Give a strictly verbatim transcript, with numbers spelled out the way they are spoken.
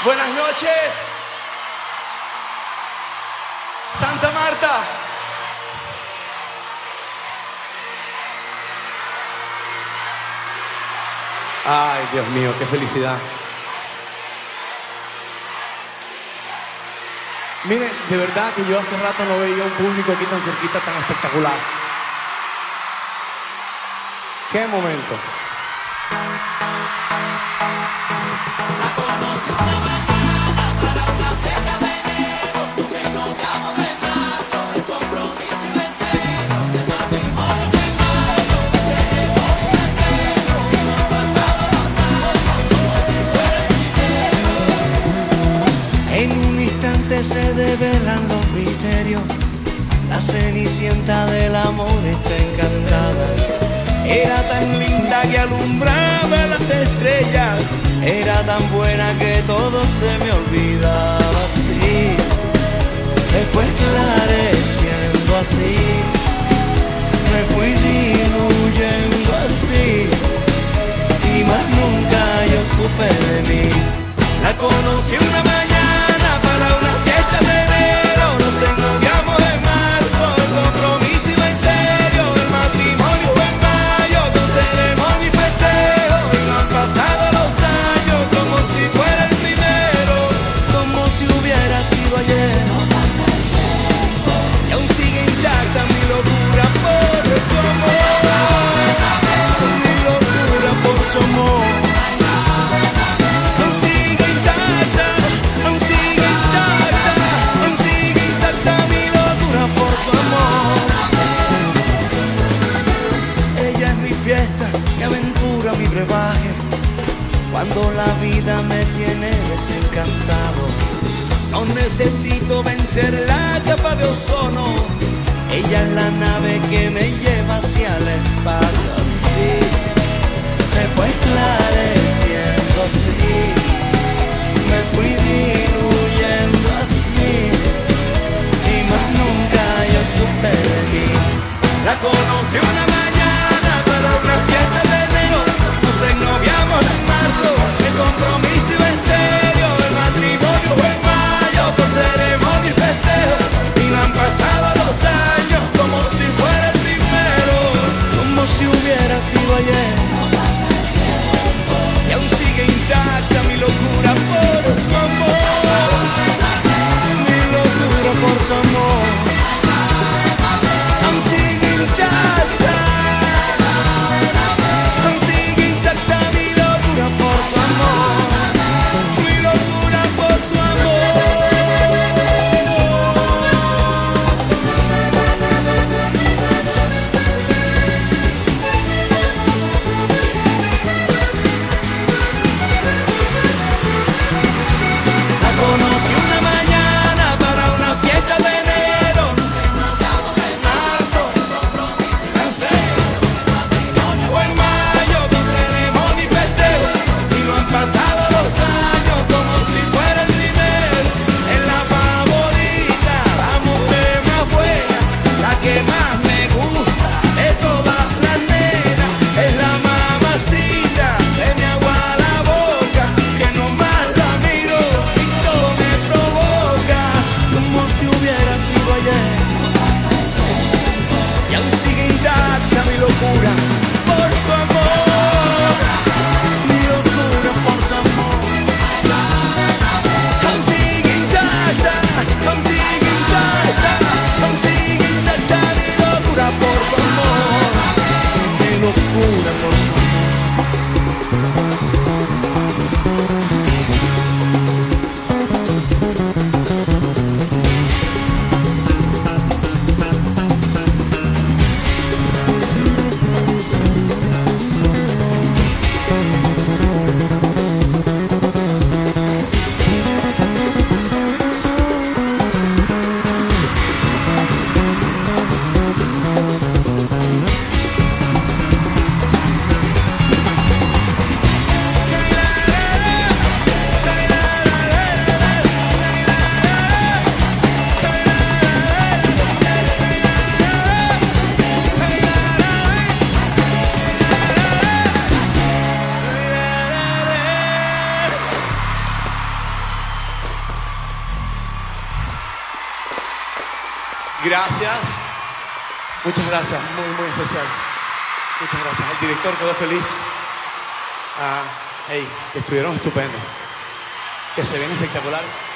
Buenas noches, Santa Marta. Ay, Dios mío, qué felicidad. Miren, de verdad que yo hace rato no veía un público aquí tan cerquita, tan espectacular. ¡Qué momento! Se develan los misterios. La cenicienta del amor está encantada. Era tan linda que alumbraba las estrellas. Era tan buena que todo se me olvidaba así. Se fue esclareciendo así. Me fui diluyendo así. Y más nunca yo supe de mí. La conocí una mañana para una fiesta de enero. Nos ennoviamos en marzo, el compromiso iba en serio. El matrimonio en mayo, con ceremonia y festejo. Y no han pasado los años como si fuera el primero. Como si hubiera sido ayer. Y aún sigue intacta mi locura por su amor. Mi locura por su amor. Fiesta, mi aventura, mi brebaje. Cuando la vida me tiene desencantado, no necesito vencer la capa de ozono. Ella es la nave que me lleva hacia el espacio. Así se fue esclareciendo así. Me fui diluyendo así. Y más nunca yo supe de mí. La conocí una mañana para una fiesta de enero. Nos ennoviamos en marzo. El compromiso iba en serio. El matrimonio fue en mayo, con ceremonia y festejo. Y no han pasado los años como si fuera el primero. Como si hubiera sido ayer. Gracias. Muchas gracias. Muy, muy especial. Muchas gracias. El director quedó feliz. Ah, hey, que estuvieron estupendos. Que se ven espectaculares.